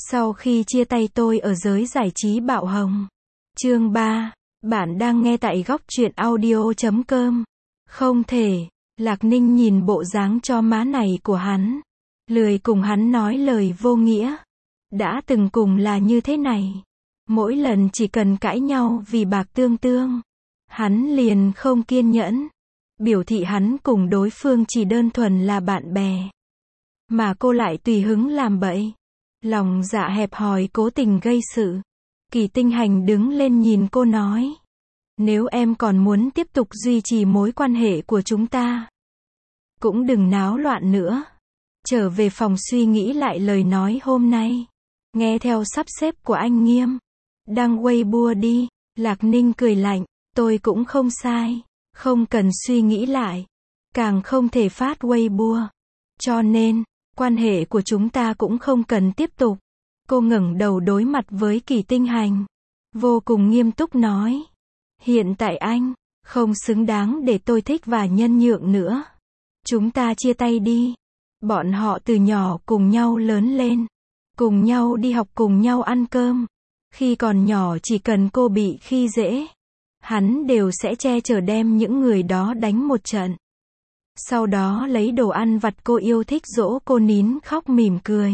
Sau khi chia tay tôi ở giới giải trí bạo hồng. Chương 3. Bạn đang nghe tại góc truyện audio.com. Không thể. Lạc Ninh nhìn bộ dáng cho má này của hắn. Lười cùng hắn nói lời vô nghĩa. Đã từng cùng là như thế này. Mỗi lần chỉ cần cãi nhau vì bạc tương tương. Hắn liền không kiên nhẫn. Biểu thị hắn cùng đối phương chỉ đơn thuần là bạn bè. Mà cô lại tùy hứng làm bậy. Lòng dạ hẹp hòi cố tình gây sự. Kỳ Tinh Hành đứng lên nhìn cô nói. Nếu em còn muốn tiếp tục duy trì mối quan hệ của chúng ta, cũng đừng náo loạn nữa. Trở về phòng suy nghĩ lại lời nói hôm nay. Nghe theo sắp xếp của anh Nghiêm. Đăng Weibo đi. Lạc Ninh cười lạnh. Tôi cũng không sai. Không cần suy nghĩ lại. Càng không thể phát Weibo. Cho nên, quan hệ của chúng ta cũng không cần tiếp tục. Cô ngẩng đầu đối mặt với Kỳ Tinh Hành. Vô cùng nghiêm túc nói. Hiện tại anh, không xứng đáng để tôi thích và nhân nhượng nữa. Chúng ta chia tay đi. Bọn họ từ nhỏ cùng nhau lớn lên. Cùng nhau đi học, cùng nhau ăn cơm. Khi còn nhỏ chỉ cần cô bị khi dễ, hắn đều sẽ che chở đem những người đó đánh một trận. Sau đó lấy đồ ăn vặt cô yêu thích dỗ cô nín khóc mỉm cười.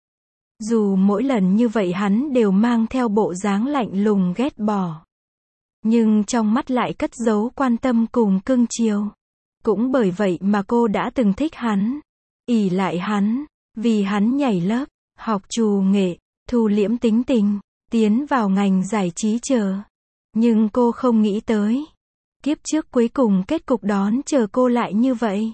Dù mỗi lần như vậy hắn đều mang theo bộ dáng lạnh lùng ghét bỏ. Nhưng trong mắt lại cất giấu quan tâm cùng cưng chiều. Cũng bởi vậy mà cô đã từng thích hắn. Ỷ lại hắn. Vì hắn nhảy lớp, học trù nghệ, thu liễm tính tình, tiến vào ngành giải trí chờ. Nhưng cô không nghĩ tới. Kiếp trước cuối cùng kết cục đón chờ cô lại như vậy.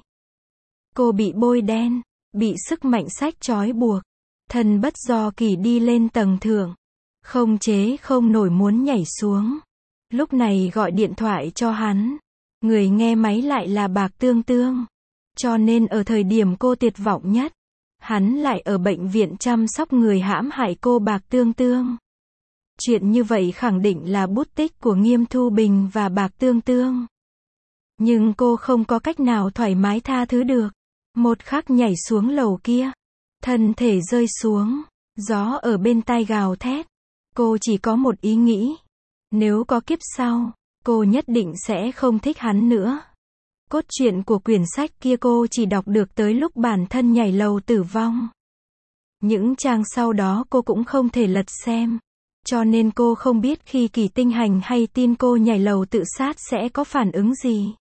Cô bị bôi đen, bị sức mạnh sách trói buộc. Thân bất do kỳ đi lên tầng thượng. Không chế không nổi muốn nhảy xuống. Lúc này gọi điện thoại cho hắn. Người nghe máy lại là bạc tương tương. Cho nên ở thời điểm cô tuyệt vọng nhất, hắn lại ở bệnh viện chăm sóc người hãm hại cô bạc tương tương. Chuyện như vậy khẳng định là bút tích của Nghiêm Thu Bình và bạc tương tương. Nhưng cô không có cách nào thoải mái tha thứ được. Một khắc nhảy xuống lầu kia. Thân thể rơi xuống. Gió ở bên tai gào thét. Cô chỉ có một ý nghĩ. Nếu có kiếp sau, cô nhất định sẽ không thích hắn nữa. Cốt truyện của quyển sách kia cô chỉ đọc được tới lúc bản thân nhảy lầu tử vong. Những trang sau đó cô cũng không thể lật xem. Cho nên cô không biết khi Kỳ Tinh Hành hay tin cô nhảy lầu tự sát sẽ có phản ứng gì.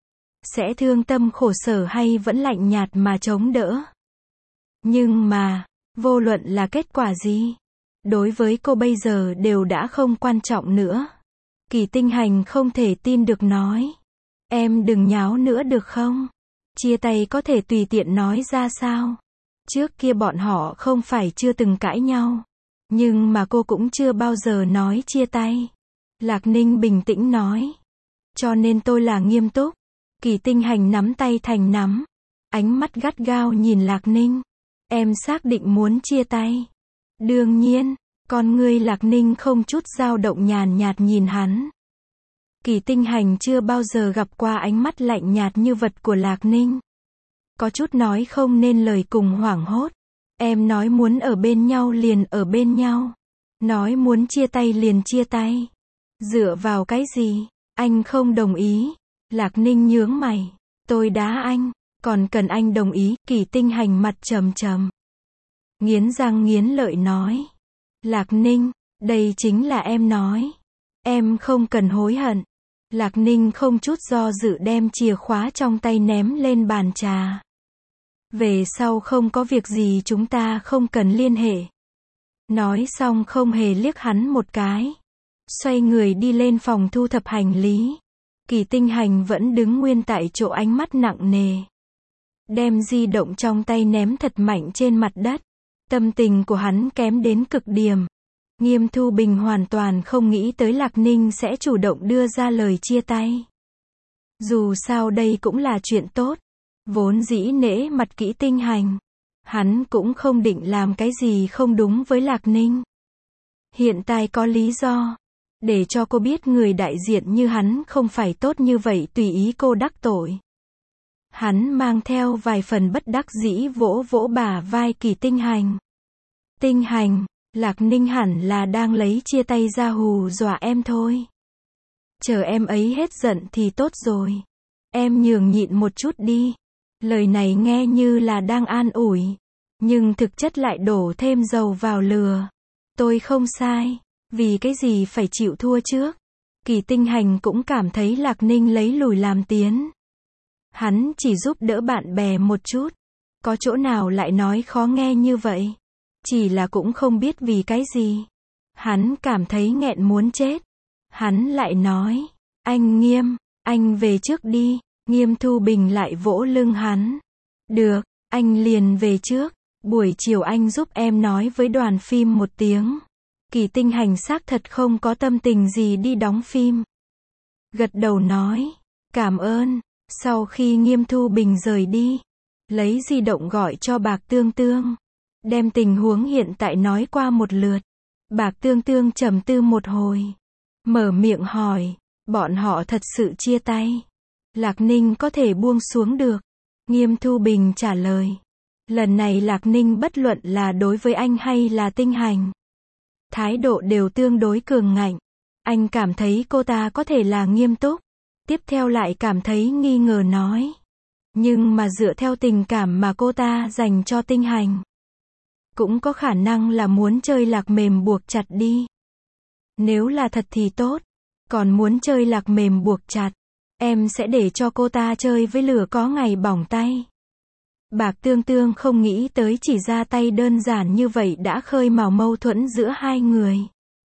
Sẽ thương tâm khổ sở hay vẫn lạnh nhạt mà chống đỡ. Nhưng mà, vô luận là kết quả gì, đối với cô bây giờ đều đã không quan trọng nữa. Kỳ Tinh Hành không thể tin được nói. Em đừng nháo nữa được không? Chia tay có thể tùy tiện nói ra sao? Trước kia bọn họ không phải chưa từng cãi nhau. Nhưng mà cô cũng chưa bao giờ nói chia tay. Lạc Ninh bình tĩnh nói. Cho nên tôi là nghiêm túc. Kỳ Tinh Hành nắm tay thành nắm. Ánh mắt gắt gao nhìn Lạc Ninh. Em xác định muốn chia tay. Đương nhiên, con ngươi Lạc Ninh không chút dao động nhàn nhạt nhìn hắn. Kỳ Tinh Hành chưa bao giờ gặp qua ánh mắt lạnh nhạt như vật của Lạc Ninh. Có chút nói không nên lời cùng hoảng hốt. Em nói muốn ở bên nhau liền ở bên nhau. Nói muốn chia tay liền chia tay. Dựa vào cái gì? Anh không đồng ý. Lạc Ninh nhướng mày. Tôi đá anh. Còn cần anh đồng ý. Kỳ Tinh Hành mặt trầm trầm. Nghiến răng nghiến lợi nói. Lạc Ninh, đây chính là em nói. Em không cần hối hận. Lạc Ninh không chút do dự đem chìa khóa trong tay ném lên bàn trà. Về sau không có việc gì chúng ta không cần liên hệ. Nói xong không hề liếc hắn một cái. Xoay người đi lên phòng thu thập hành lý. Kỳ Tinh Hành vẫn đứng nguyên tại chỗ ánh mắt nặng nề. Đem di động trong tay ném thật mạnh trên mặt đất. Tâm tình của hắn kém đến cực điểm. Nghiêm Thu Bình hoàn toàn không nghĩ tới Lạc Ninh sẽ chủ động đưa ra lời chia tay. Dù sao đây cũng là chuyện tốt. Vốn dĩ nể mặt Kỳ Tinh Hành. Hắn cũng không định làm cái gì không đúng với Lạc Ninh. Hiện tại có lý do. Để cho cô biết người đại diện như hắn không phải tốt như vậy tùy ý cô đắc tội. Hắn mang theo vài phần bất đắc dĩ vỗ vỗ bả vai Kỳ Tinh Hành. Tinh Hành, Lạc Ninh hẳn là đang lấy chia tay ra hù dọa em thôi. Chờ em ấy hết giận thì tốt rồi. Em nhường nhịn một chút đi. Lời này nghe như là đang an ủi, nhưng thực chất lại đổ thêm dầu vào lửa. Tôi không sai. Vì cái gì phải chịu thua trước? Kỳ Tinh Hành cũng cảm thấy Lạc Ninh lấy lùi làm tiến. Hắn chỉ giúp đỡ bạn bè một chút. Có chỗ nào lại nói khó nghe như vậy? Chỉ là cũng không biết vì cái gì. Hắn cảm thấy nghẹn muốn chết. Hắn lại nói, anh Nghiêm, anh về trước đi. Nghiêm Thu Bình lại vỗ lưng hắn. Được, anh liền về trước. Buổi chiều anh giúp em nói với đoàn phim một tiếng. Kỳ Tinh Hành xác thật không có tâm tình gì đi đóng phim. Gật đầu nói, cảm ơn. Sau khi Nghiêm Thu Bình rời đi, lấy di động gọi cho Bạc Tương Tương. Đem tình huống hiện tại nói qua một lượt. Bạc Tương Tương trầm tư một hồi. Mở miệng hỏi, bọn họ thật sự chia tay. Lạc Ninh có thể buông xuống được. Nghiêm Thu Bình trả lời. Lần này Lạc Ninh bất luận là đối với anh hay là Tinh Hành, thái độ đều tương đối cường ngạnh. Anh cảm thấy cô ta có thể là nghiêm túc. Tiếp theo lại cảm thấy nghi ngờ nói. Nhưng mà dựa theo tình cảm mà cô ta dành cho Tinh Hành, cũng có khả năng là muốn chơi lạc mềm buộc chặt đi. Nếu là thật thì tốt. Còn muốn chơi lạc mềm buộc chặt, em sẽ để cho cô ta chơi với lửa có ngày bỏng tay. Bạc Tương Tương không nghĩ tới chỉ ra tay đơn giản như vậy đã khơi mào mâu thuẫn giữa hai người.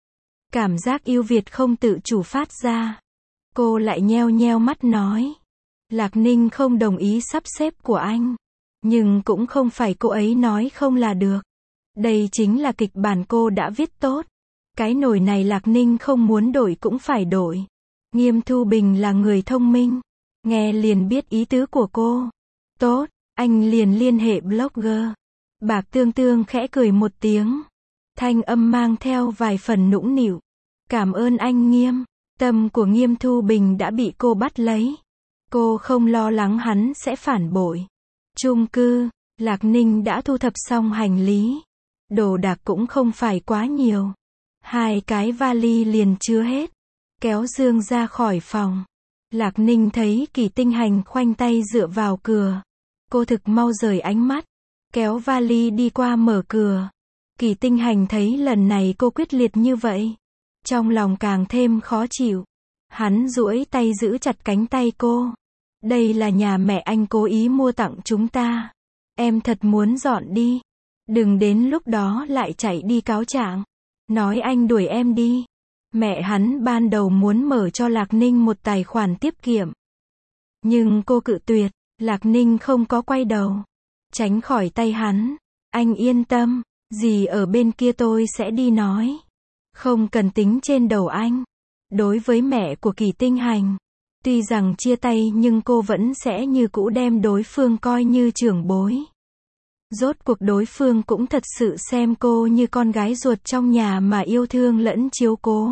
Cảm giác yêu Việt không tự chủ phát ra. Cô lại nheo nheo mắt nói. Lạc Ninh không đồng ý sắp xếp của anh. Nhưng cũng không phải cô ấy nói không là được. Đây chính là kịch bản cô đã viết tốt. Cái nồi này Lạc Ninh không muốn đổi cũng phải đổi. Nghiêm Thu Bình là người thông minh. Nghe liền biết ý tứ của cô. Tốt, anh liền liên hệ blogger. Bạc Tương Tương khẽ cười một tiếng. Thanh âm mang theo vài phần nũng nịu. Cảm ơn anh Nghiêm. Tâm của Nghiêm Thu Bình đã bị cô bắt lấy. Cô không lo lắng hắn sẽ phản bội. Chung cư, Lạc Ninh đã thu thập xong hành lý. Đồ đạc cũng không phải quá nhiều. 2 cái vali liền chứa hết. Kéo giường ra khỏi phòng. Lạc Ninh thấy Kỳ Tinh Hành khoanh tay dựa vào cửa. Cô thực mau rời ánh mắt. Kéo vali đi qua mở cửa. Kỳ Tinh Hành thấy lần này cô quyết liệt như vậy. Trong lòng càng thêm khó chịu. Hắn duỗi tay giữ chặt cánh tay cô. Đây là nhà mẹ anh cố ý mua tặng chúng ta. Em thật muốn dọn đi. Đừng đến lúc đó lại chạy đi cáo trạng. Nói anh đuổi em đi. Mẹ hắn ban đầu muốn mở cho Lạc Ninh một tài khoản tiết kiệm. Nhưng cô cự tuyệt. Lạc Ninh không có quay đầu. Tránh khỏi tay hắn. Anh yên tâm. Gì ở bên kia tôi sẽ đi nói. Không cần tính trên đầu anh. Đối với mẹ của Kỳ Tinh Hành, tuy rằng chia tay nhưng cô vẫn sẽ như cũ đem đối phương coi như trưởng bối. Rốt cuộc đối phương cũng thật sự xem cô như con gái ruột trong nhà mà yêu thương lẫn chiếu cố.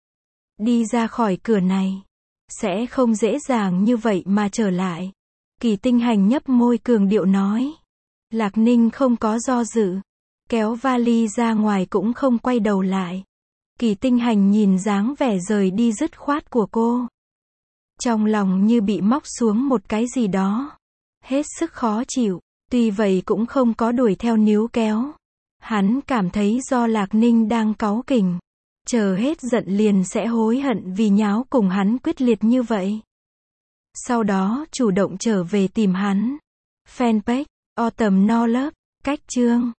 Đi ra khỏi cửa này, sẽ không dễ dàng như vậy mà trở lại. Kỳ Tinh Hành nhấp môi cường điệu nói. Lạc Ninh không có do dự. Kéo vali ra ngoài cũng không quay đầu lại. Kỳ Tinh Hành nhìn dáng vẻ rời đi dứt khoát của cô. Trong lòng như bị móc xuống một cái gì đó. Hết sức khó chịu. Tuy vậy cũng không có đuổi theo níu kéo. Hắn cảm thấy do Lạc Ninh đang cáu kỉnh. Chờ hết giận liền sẽ hối hận vì nháo cùng hắn quyết liệt như vậy. Sau đó chủ động trở về tìm hắn. Fanpage, Autumn No Love, cách chương.